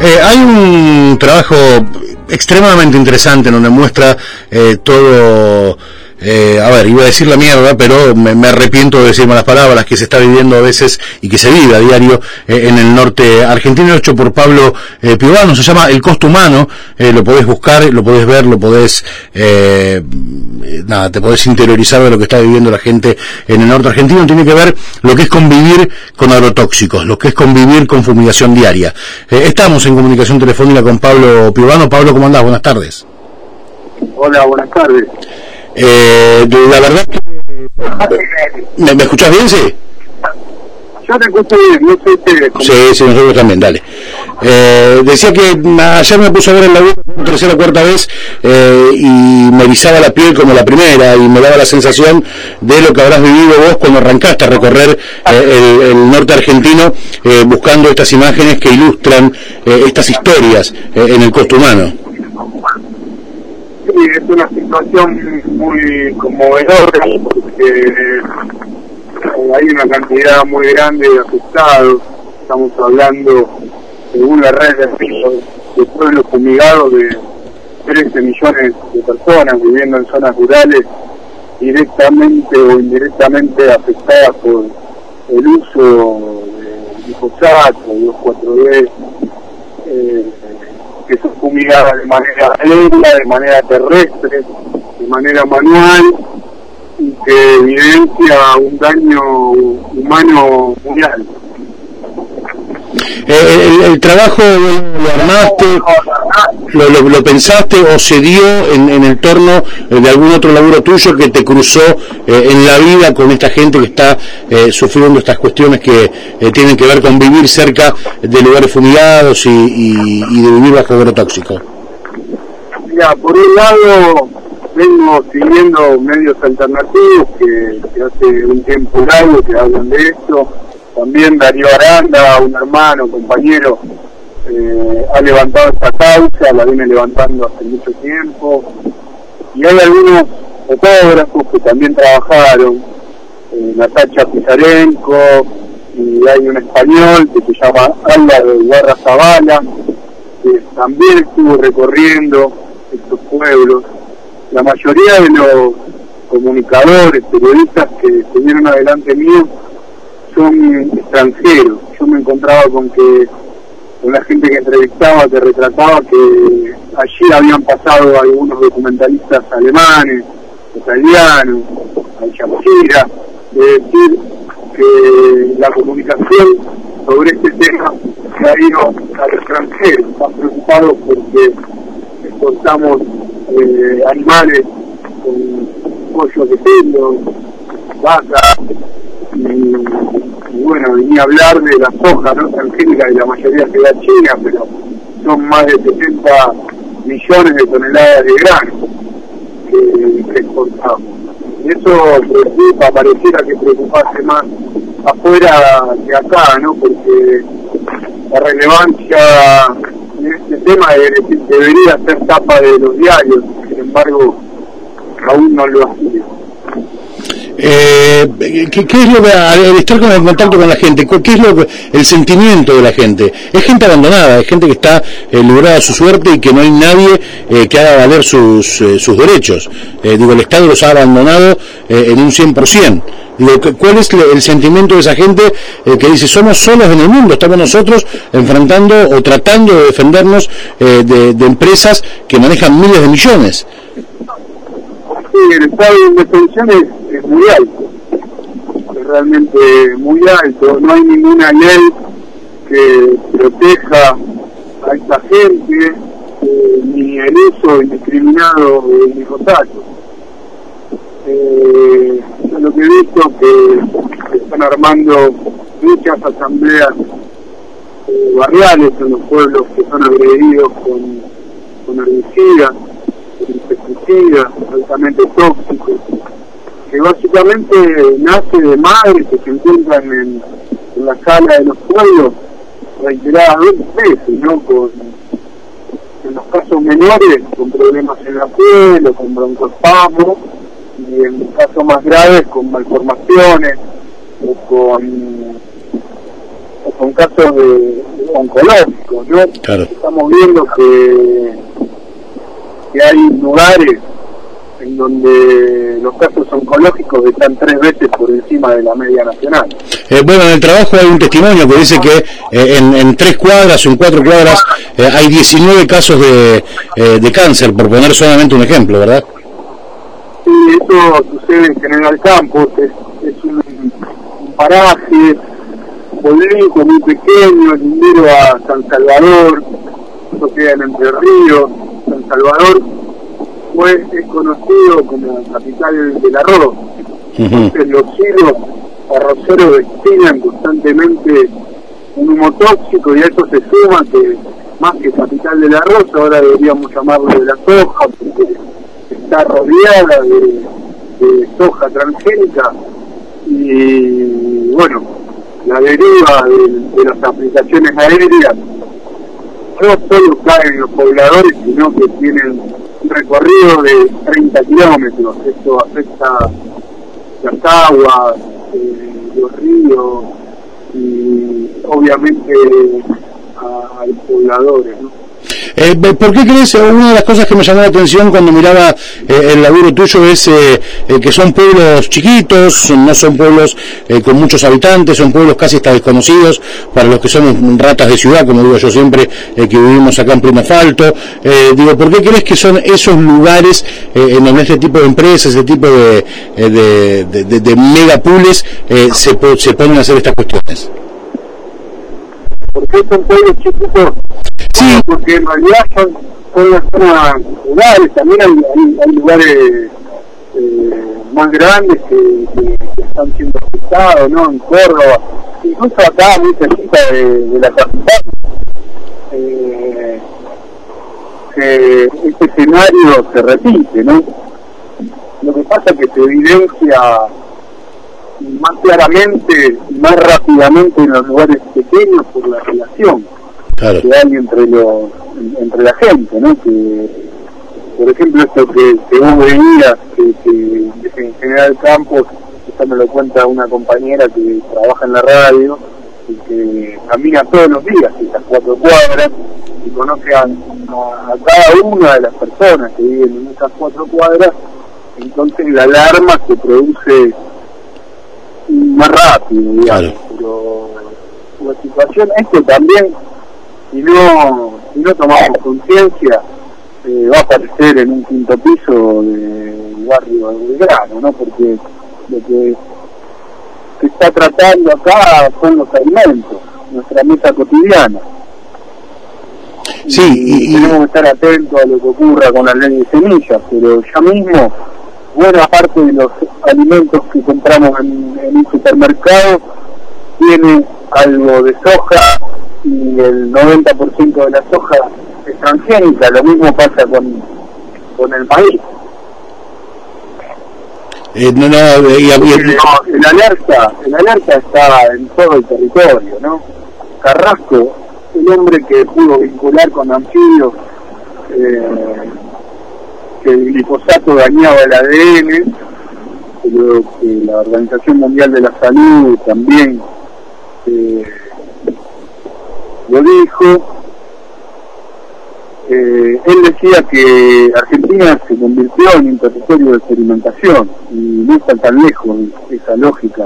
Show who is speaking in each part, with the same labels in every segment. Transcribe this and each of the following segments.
Speaker 1: Hay un trabajo extremadamente interesante en donde muestra todo... a ver, iba a decir la mierda, pero me arrepiento de decir malas palabras, que se está viviendo a veces y que se vive a diario en el norte argentino, hecho por Pablo Piovano. Se llama El Costo Humano. Lo podés buscar, lo podés ver, lo podés te podés interiorizar de lo que está viviendo la gente en el norte argentino. Tiene que ver lo que es convivir con agrotóxicos, lo que es convivir con fumigación diaria. Estamos en comunicación telefónica con Pablo Piovano. Pablo, ¿cómo andás? Buenas tardes.
Speaker 2: Hola, buenas tardes.
Speaker 1: La verdad que... ¿Me escuchás bien, sí?
Speaker 2: Yo te escucho bien, no sé ustedes.
Speaker 1: Sí, nosotros también, dale. Decía que ayer me puse a ver el laburo por tercera o cuarta vez y me erizaba la piel como la primera y me daba la sensación de lo que habrás vivido vos cuando arrancaste a recorrer el norte argentino buscando estas imágenes que ilustran estas historias en el Costo Humano.
Speaker 2: Sí, es una situación muy conmovedora porque hay una cantidad muy grande de afectados. Estamos hablando, según la red de pueblos fumigados, de 13 millones de personas viviendo en zonas rurales directamente o indirectamente afectadas por el uso de glifosato, 2,4-D, que son fumigadas de manera aérea, de manera terrestre, de manera manual, y que evidencia un daño humano muy alto.
Speaker 1: El trabajo lo armaste, lo pensaste o se dio en el torno de algún otro laburo tuyo que te cruzó en la vida con esta gente que está sufriendo estas cuestiones que tienen que ver con vivir cerca de lugares fumigados y de vivir bajo agrotóxicos?
Speaker 2: Mira, por un lado vengo siguiendo medios alternativos que hace un tiempo largo que hablan de esto. También Darío Aranda, un hermano, compañero, ha levantado esta causa, la viene levantando hace mucho tiempo. Y hay algunos fotógrafos que también trabajaron, Natacha Pizarenko, y hay un español que se llama Álvaro Ibarra Zavala, que también estuvo recorriendo estos pueblos. La mayoría de los comunicadores, periodistas que se vieron adelante mío, son extranjeros. Yo me encontraba con la gente que entrevistaba, que retrataba que allí habían pasado algunos documentalistas alemanes, italianos, Al Jazeera, de decir que la comunicación sobre este tema se ha ido al extranjero. Están preocupados porque exportamos animales con pollo de pelo, vaca, y bueno, venía a hablar de la soja no transgénica, que la mayoría se da a China, pero son más de 70 millones de toneladas de grano que exportamos. Y eso preocupa, pareciera que preocupase más afuera que acá, ¿no? Porque la relevancia en este tema debería ser tapa de los diarios, sin embargo aún no lo ha sido.
Speaker 1: ¿Qué es lo que, al estar en contacto con la gente, qué es el sentimiento de la gente? Es gente abandonada, es gente que está librada a su suerte y que no hay nadie que haga valer sus derechos. El Estado los ha abandonado en un 100%. ¿Cuál es el sentimiento de esa gente que dice somos solos en el mundo, estamos nosotros enfrentando o tratando de defendernos de empresas que manejan miles de millones?
Speaker 2: Sí, el estado de indefensión es muy alto, es realmente muy alto. No hay ninguna ley que proteja a esta gente, ni el uso indiscriminado de glifosato. Yo lo que he visto que están armando muchas asambleas barriales en los pueblos que son agredidos con herbicidas, insecticidas, altamente tóxicos, que básicamente nace de madres que se encuentran en la sala de los pueblos reiteradas veces, ¿no? En los casos menores, con problemas en la piel o con broncoespasmo, y en casos más graves con malformaciones o con o con casos de oncológicos, ¿no?
Speaker 1: Claro.
Speaker 2: Estamos viendo que hay lugares en donde los casos oncológicos están 3 veces por encima de la media nacional.
Speaker 1: Bueno, en el trabajo hay un testimonio que dice que en 3 cuadras o en 4 cuadras hay 19 casos de cáncer, por poner solamente un ejemplo, ¿verdad?
Speaker 2: Sí, eso sucede en General Campos, es un paraje pueblito muy pequeño, lindero a San Salvador, eso queda en Entre Ríos. San Salvador es conocido como capital del arroz. Entonces los hilos arroceros destinan constantemente un humo tóxico, y a eso se suma que más que capital del arroz, ahora deberíamos llamarlo de la soja, porque está rodeada de soja transgénica, y bueno, la deriva de las aplicaciones aéreas no solo caen en los pobladores, sino que tienen un recorrido de 30 kilómetros. Esto afecta las aguas, los ríos y obviamente a los pobladores, ¿no?
Speaker 1: ¿Por qué crees? Una de las cosas que me llamó la atención cuando miraba el laburo tuyo es que son pueblos chiquitos, no son pueblos con muchos habitantes, son pueblos casi hasta desconocidos para los que somos ratas de ciudad, como digo yo siempre, que vivimos acá en pleno asfalto. Digo, ¿por qué crees que son esos lugares en donde este tipo de empresas, este tipo de megapools se ponen a hacer estas cuestiones?
Speaker 2: ¿Por qué son pueblos chiquitos? Sí, porque en realidad son las zonas rurales. También hay lugares más grandes que están siendo afectados, ¿no? En Córdoba, incluso acá muy cerquita de la capital, este escenario se repite, ¿no? Lo que pasa es que se evidencia más claramente y más rápidamente en los lugares pequeños por la relación que hay entre la gente, ¿no? Que, por ejemplo, esto que vos veías, que en General Campos, esto me lo cuenta una compañera que trabaja en la radio y que camina todos los días estas 4 cuadras y conoce a cada una de las personas que viven en esas 4 cuadras. Entonces la alarma se produce más rápido, digamos. Pero la situación es que también, si no tomamos conciencia, va a aparecer en un 5.º piso del barrio de Belgrano, ¿no? Porque lo que se está tratando acá son los alimentos, nuestra mesa cotidiana.
Speaker 1: Sí,
Speaker 2: y tenemos que estar atentos a lo que ocurra con la ley de semillas, pero ya mismo buena parte de los alimentos que compramos en un supermercado tiene algo de soja, y el 90% de la soja es transgénica. Lo mismo pasa con el maíz. El alerta está en todo el territorio, ¿no? Carrasco, el hombre que pudo vincular con anfibios que el glifosato dañaba el ADN, pero que la Organización Mundial de la Salud también lo dijo. Él decía que Argentina se convirtió en un territorio de experimentación, y no está tan lejos esa lógica,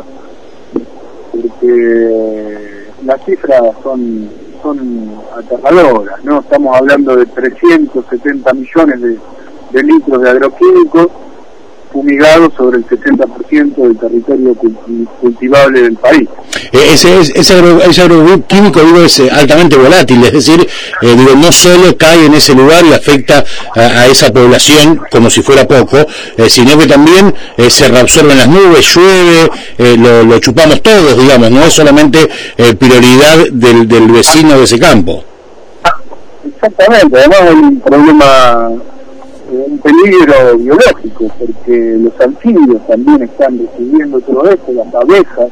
Speaker 2: porque las cifras son aterradoras, ¿no? Estamos hablando de 370 millones de litros de agroquímicos fumigados sobre el 60% del territorio cultivable del país.
Speaker 1: Ese agroquímico, digo, es altamente volátil, es decir, digo, no solo cae en ese lugar y afecta a esa población como si fuera poco, sino que también se reabsorbe en las nubes, llueve, lo chupamos todos, digamos, no es solamente prioridad del vecino de ese campo.
Speaker 2: Exactamente, además hay un problema, un peligro biológico, porque los anfibios también están recibiendo todo esto, las abejas.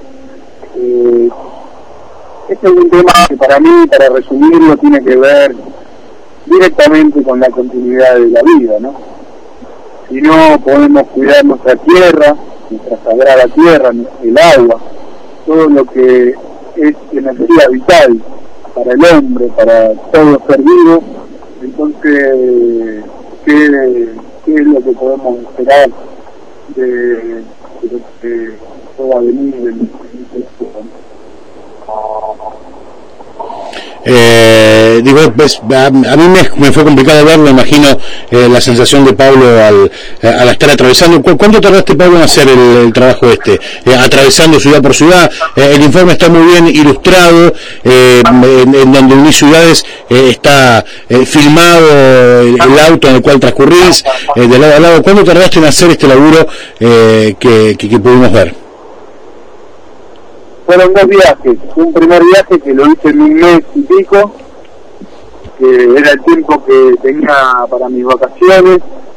Speaker 2: Este es un tema que para mí, para resumirlo, tiene que ver directamente con la continuidad de la vida, ¿no? Si no podemos cuidar nuestra tierra, nuestra sagrada tierra, el agua, todo lo que es energía vital para el hombre, para todo ser vivo. Entonces, ¿qué es lo que podemos esperar de lo que pueda venir en esto?
Speaker 1: A mí me fue complicado verlo, imagino la sensación de Pablo al estar atravesando. ¿Cuánto tardaste, Pablo, en hacer el trabajo atravesando ciudad por ciudad? El informe está muy bien ilustrado, en donde unís ciudades está filmado el auto en el cual transcurrís, de lado a lado. ¿Cuánto tardaste en hacer este laburo que pudimos ver?
Speaker 2: Fueron 2 viajes. Un primer viaje que lo hice en 1 mes y pico, que era el tiempo que tenía para mis vacaciones.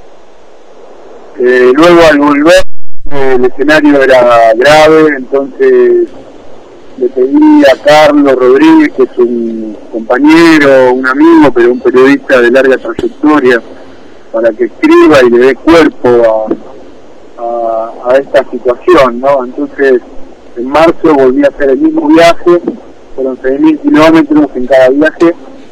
Speaker 2: Luego al volver el escenario era grave, entonces le pedí a Carlos Rodríguez, que es un compañero, un amigo, pero un periodista de larga trayectoria, para que escriba y le dé cuerpo a esta situación, ¿no? Entonces, en marzo volví a hacer el mismo viaje, fueron 6.000 kilómetros en cada viaje,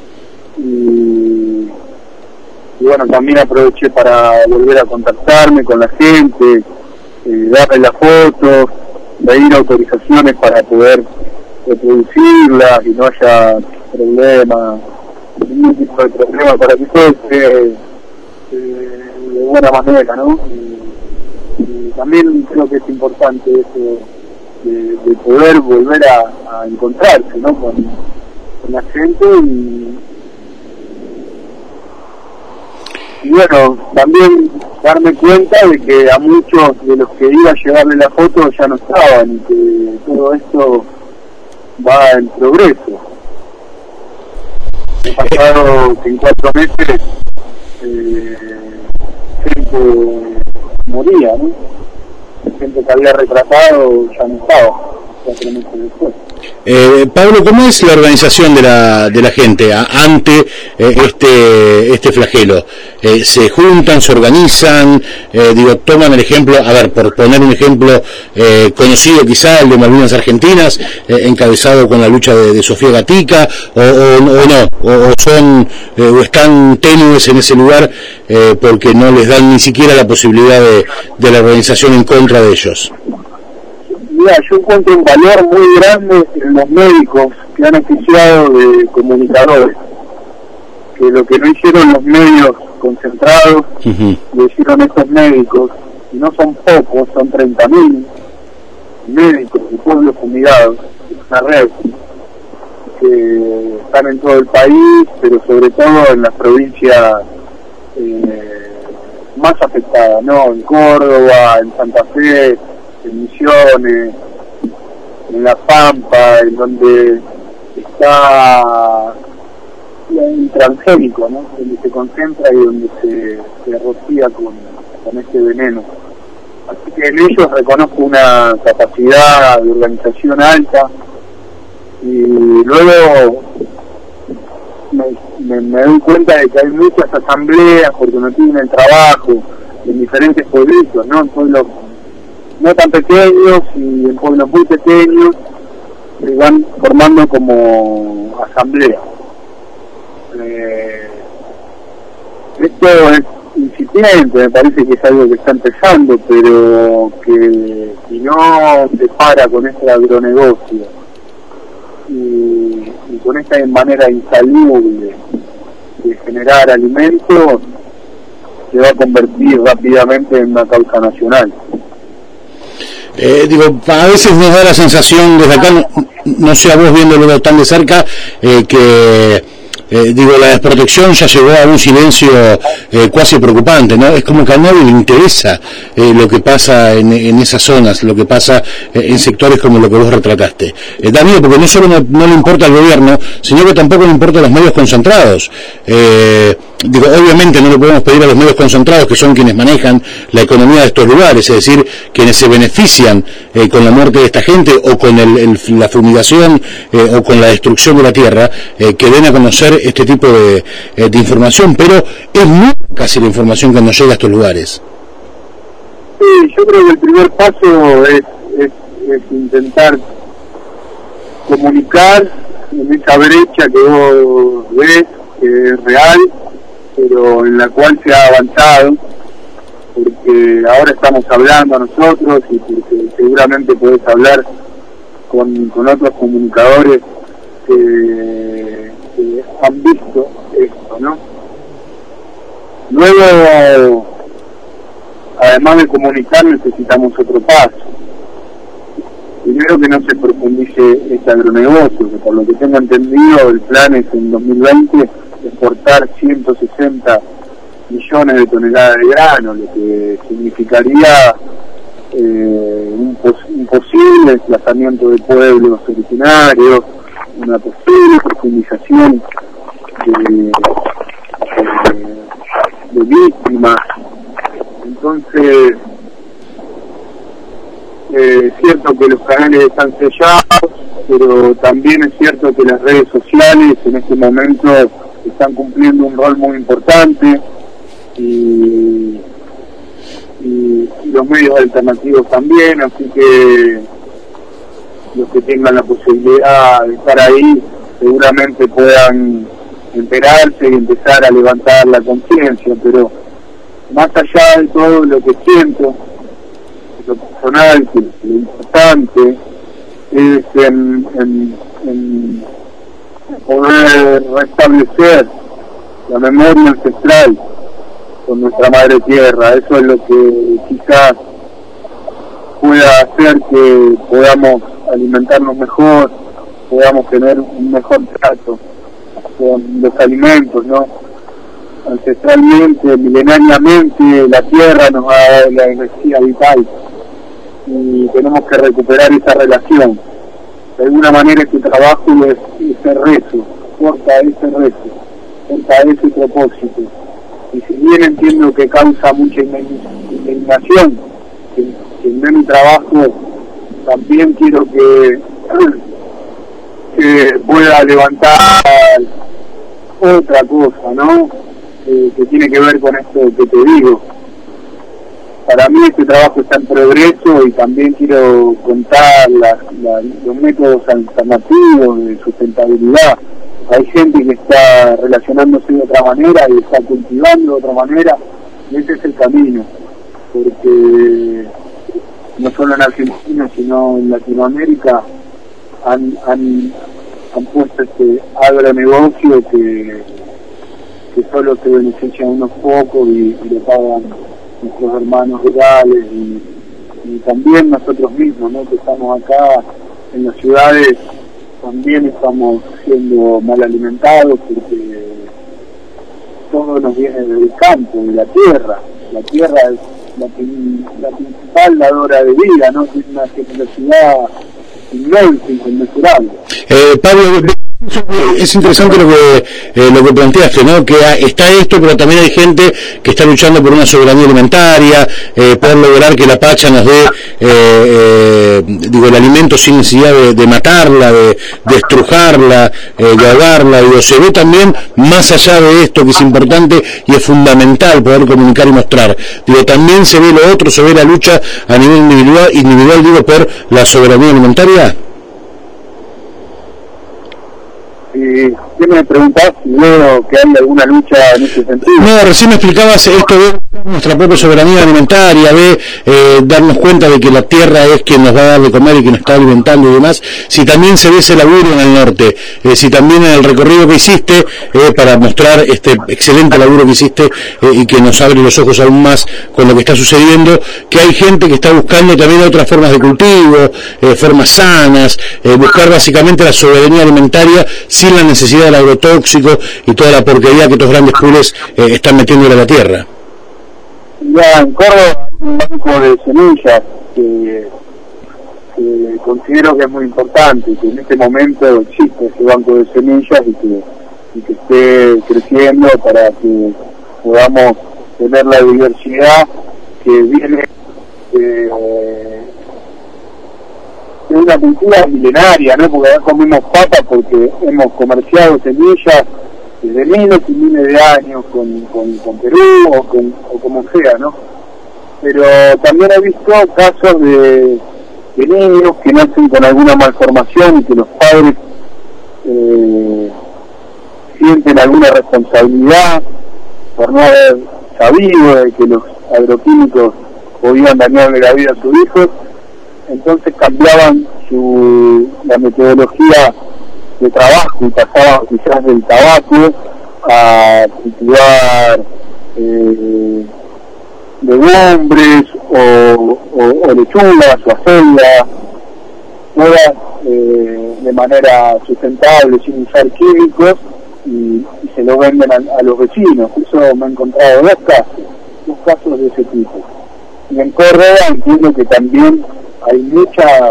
Speaker 2: y bueno, también aproveché para volver a contactarme con la gente, darle las fotos, pedir autorizaciones para poder reproducirlas y no haya problema, ningún tipo de problema, para que todo esté de buena manera, ¿no? Y también creo que es importante eso de poder volver a encontrarse, ¿no? con la gente y bueno, también darme cuenta de que a muchos de los que iba a llevarle la foto ya no estaban, y que todo esto va en progreso. He pasado que en 4 meses gente moría, ¿no? Gente que había retratado ya no estaba 4 meses después.
Speaker 1: Pablo, ¿cómo es la organización de la gente ante este flagelo? ¿Se juntan, se organizan? Toman el ejemplo, a ver, por poner un ejemplo conocido quizá, el de Malvinas Argentinas, encabezado con la lucha de Sofía Gatica, o no, o están tenues en ese lugar porque no les dan ni siquiera la posibilidad de la organización en contra de ellos.
Speaker 2: Mira, yo encuentro un valor muy grande en los médicos que han oficiado de comunicadores, que lo que no hicieron los medios concentrados, lo hicieron estos médicos, y no son pocos, son 30.000 médicos de pueblos fumigados, es una red que están en todo el país, pero sobre todo en las provincias más afectadas, ¿no? En Córdoba, en Santa Fe, en Misiones, en La Pampa, en donde está el transgénico, ¿no? Donde se concentra y donde se rocía con este veneno. Así que en ellos reconozco una capacidad de organización alta, y luego me doy cuenta de que hay muchas asambleas, porque no tienen el trabajo, en diferentes pueblitos, ¿no? En pueblos no tan pequeños y en pueblos muy pequeños, se van formando como asamblea. Esto es incipiente, me parece que es algo que está empezando, pero que si no se para con este agronegocio y con esta manera insalubre de generar alimentos, se va a convertir rápidamente en una causa nacional.
Speaker 1: A veces nos da la sensación desde acá, no sé a vos viéndolo tan de cerca, que la desprotección ya llegó a un silencio cuasi preocupante, ¿no? Es como que a nadie le interesa lo que pasa en esas zonas, lo que pasa en sectores como lo que vos retrataste. Da miedo porque no solo no le importa al gobierno, sino que tampoco le importa a los medios concentrados. Obviamente no le podemos pedir a los medios concentrados, que son quienes manejan la economía de estos lugares, es decir, quienes se benefician con la muerte de esta gente, o con la fumigación, o con la destrucción de la tierra, que den a conocer este tipo de información, pero es muy casi la información que nos llega a estos lugares.
Speaker 2: Sí, yo creo que el primer paso es intentar comunicar en esa brecha que vos ves, que es real, pero en la cual se ha avanzado, porque ahora estamos hablando nosotros y porque seguramente podés hablar con otros comunicadores que han visto esto, ¿no? Luego, además de comunicar, necesitamos otro paso. Primero, que no se profundice este agronegocio, que por lo que tengo entendido el plan es en 2020 exportar 160 millones de toneladas de grano, lo que significaría un posible desplazamiento de pueblos originarios, una posible profundización de víctimas. Entonces, es cierto que los canales están sellados, pero también es cierto que las redes sociales en este momento están cumpliendo un rol muy importante, y los medios alternativos también, así que los que tengan la posibilidad de estar ahí seguramente puedan enterarse y empezar a levantar la conciencia. Pero más allá de todo lo que siento, lo personal, que lo importante es en poder restablecer la memoria ancestral con nuestra madre tierra. Eso es lo que quizás pueda hacer que podamos alimentarnos mejor, podamos tener un mejor trato con los alimentos, ¿no? Ancestralmente, milenariamente, la tierra nos ha dado la energía vital y tenemos que recuperar esa relación. De alguna manera este trabajo es ese rezo, porta ese propósito. Y si bien entiendo que causa mucha indignación que en mi trabajo, también quiero que pueda levantar otra cosa, ¿no? Que tiene que ver con esto que te digo. Para mí este trabajo está en progreso y también quiero contar los métodos alternativos de sustentabilidad. Hay gente que está relacionándose de otra manera y está cultivando de otra manera, y ese es el camino, porque no solo en Argentina sino en Latinoamérica han puesto este agronegocio que solo se beneficia a unos pocos y le pagan nuestros hermanos rurales y también nosotros mismos, ¿no? Que estamos acá en las ciudades, también estamos siendo mal alimentados porque todo nos viene del campo, de la tierra. La tierra es la principal dadora de vida, ¿no? Es una generosidad inmensa, inconmensurable.
Speaker 1: Pablo, es interesante lo que planteaste, ¿no? Que está esto, pero también hay gente que está luchando por una soberanía alimentaria, poder lograr que la pacha nos dé el alimento sin necesidad de matarla, de estrujarla, de ahogarla. Se ve también más allá de esto, que es importante y es fundamental poder comunicar y mostrar. También se ve lo otro, se ve la lucha a nivel individual, por la soberanía alimentaria.
Speaker 2: ¿Qué me preguntás si veo que hay alguna lucha en ese sentido?
Speaker 1: No, recién me explicabas esto de nuestra propia soberanía alimentaria, de darnos cuenta de que la tierra es quien nos va a dar de comer y que nos está alimentando y demás. Si también se ve ese laburo en el norte, si también en el recorrido que hiciste para mostrar este excelente laburo que hiciste y que nos abre los ojos aún más con lo que está sucediendo, que hay gente que está buscando también otras formas de cultivo, formas sanas, buscar básicamente la soberanía alimentaria sin la necesidad del agrotóxico y toda la porquería que estos grandes pools están metiendo a la tierra.
Speaker 2: Ya en Córdoba hay un banco de semillas que considero que es muy importante, que en este momento existe ese banco de semillas y que esté creciendo para que podamos tener la diversidad que viene de una cultura milenaria, ¿no? Porque acá comemos papas porque hemos comerciado semillas desde miles y miles de años con Perú o como sea, ¿no? Pero también he visto casos de de niños que nacen con alguna malformación y que los padres sienten alguna responsabilidad por no haber sabido de que los agroquímicos podían dañarle la vida a sus hijos. Entonces cambiaban la metodología de trabajo y pasaban quizás del tabaco a cultivar legumbres o lechugas o acelgas, todas de manera sustentable, sin usar químicos, y se lo venden a los vecinos. Eso me he encontrado dos casos de ese tipo. Y en Córdoba entiendo que también hay muchas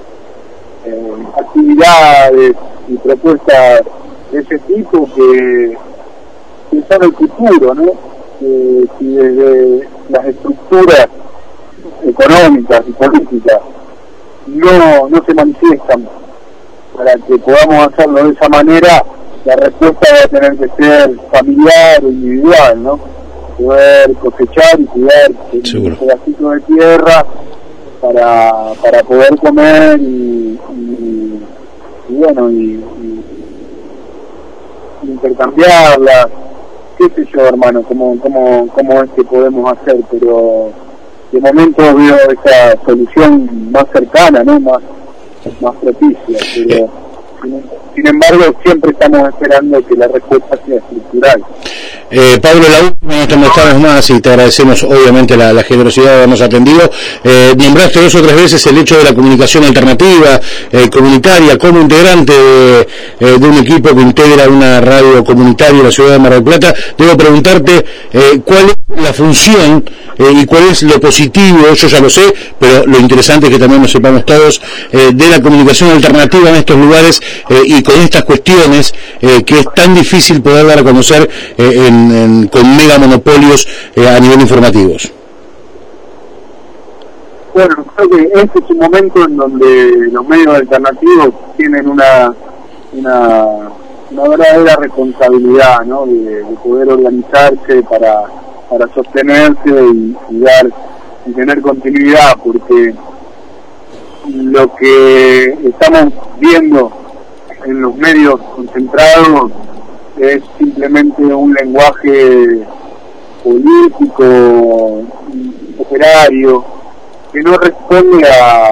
Speaker 2: actividades y propuestas de ese tipo que son el futuro, ¿no? Si desde las estructuras económicas y políticas no se manifiestan para que podamos hacerlo de esa manera, la respuesta va a tener que ser familiar o individual, ¿no? Poder cosechar y cuidar un pedacito de tierra para poder comer y intercambiarla, qué sé yo, hermano, cómo es que podemos hacer, pero de momento veo esa solución más cercana, ¿no? más propicia, pero sin embargo siempre estamos esperando que la respuesta sea estructural.
Speaker 1: Pablo, la última, no te mostramos más y te agradecemos obviamente la generosidad de habernos atendido. Nombraste 2 o 3 veces el hecho de la comunicación alternativa, comunitaria, como integrante de un equipo que integra una radio comunitaria en la ciudad de Mar del Plata. Debo preguntarte cuál es la función y cuál es lo positivo, yo ya lo sé, pero lo interesante es que también lo sepamos todos, de la comunicación alternativa en estos lugares y con estas cuestiones que es tan difícil poder dar a conocer con mega monopolios a nivel informativos.
Speaker 2: Bueno, creo que este es un momento en donde los medios alternativos tienen una verdadera responsabilidad, ¿no? de poder organizarse para sostenerse y tener continuidad, porque lo que estamos viendo en los medios concentrados es simplemente un lenguaje político, operario, que no responde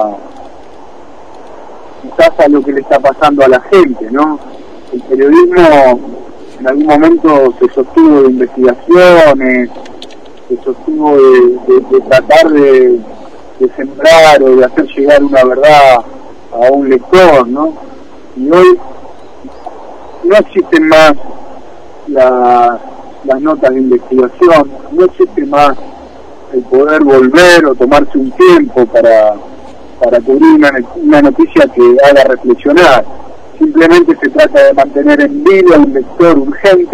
Speaker 2: quizás a lo que le está pasando a la gente, ¿no? El periodismo en algún momento se sostuvo de investigaciones, se sostuvo de tratar de sembrar o de hacer llegar una verdad a un lector, ¿no? Y hoy no existen más las notas de investigación, no existe más el poder volver o tomarse un tiempo para cubrir una noticia que haga reflexionar. Simplemente se trata de mantener en vida a un lector urgente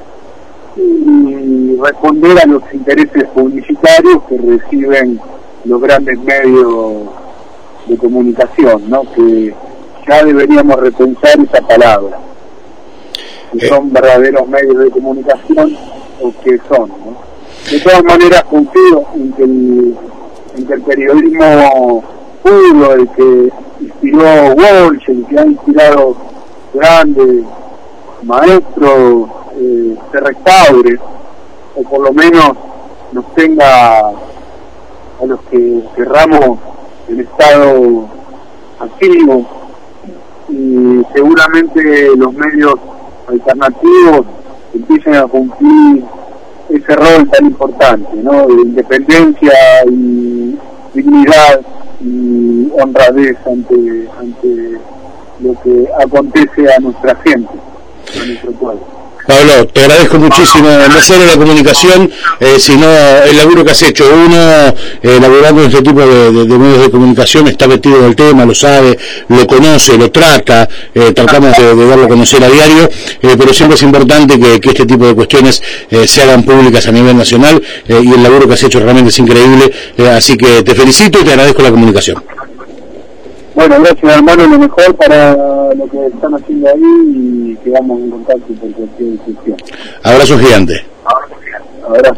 Speaker 2: y responder a los intereses publicitarios que reciben los grandes medios de comunicación, ¿no? Que ya deberíamos repensar esa palabra. Si son verdaderos medios de comunicación o qué son, ¿no? De todas maneras confío en que el periodismo puro, el que inspiró Walsh, el que ha inspirado grandes maestros, se restaure, o por lo menos nos tenga a los que querramos el Estado activo, y seguramente los medios alternativos empiecen a cumplir ese rol tan importante, ¿no? De independencia y dignidad y honradez ante lo que acontece a nuestra gente, a nuestro pueblo.
Speaker 1: Pablo, te agradezco muchísimo, no solo la comunicación, sino el laburo que has hecho. Uno, laburando en este tipo de medios de comunicación, está metido en el tema, lo sabe, lo conoce, lo trata, tratamos de darlo a conocer a diario, pero siempre es importante que este tipo de cuestiones se hagan públicas a nivel nacional, y el laburo que has hecho realmente es increíble, así que te felicito y te agradezco la comunicación.
Speaker 2: Bueno, gracias, hermano, lo mejor para lo que están haciendo ahí y quedamos en contacto por cualquier discusión.
Speaker 1: Abrazo gigante.
Speaker 2: Abrazo gigante.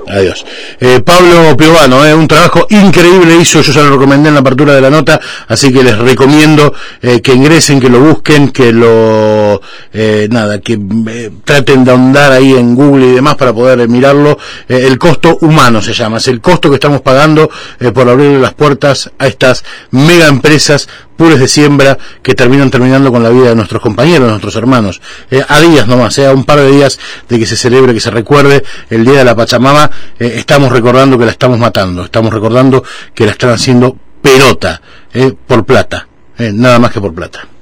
Speaker 1: Adiós. Pablo Piovano, un trabajo increíble hizo, yo ya lo recomendé en la apertura de la nota, así que les recomiendo que ingresen, que lo busquen, que lo traten de ahondar ahí en Google y demás para poder mirarlo. El costo humano se llama, es el costo que estamos pagando por abrirle las puertas a estas mega empresas puras de siembra que terminando con la vida de nuestros compañeros, de nuestros hermanos. A días nomás, a un par de días de que se celebre, que se recuerde el Día de la Pachamama, estamos recordando que la estamos matando, estamos recordando que la están haciendo pelota, por plata, nada más que por plata.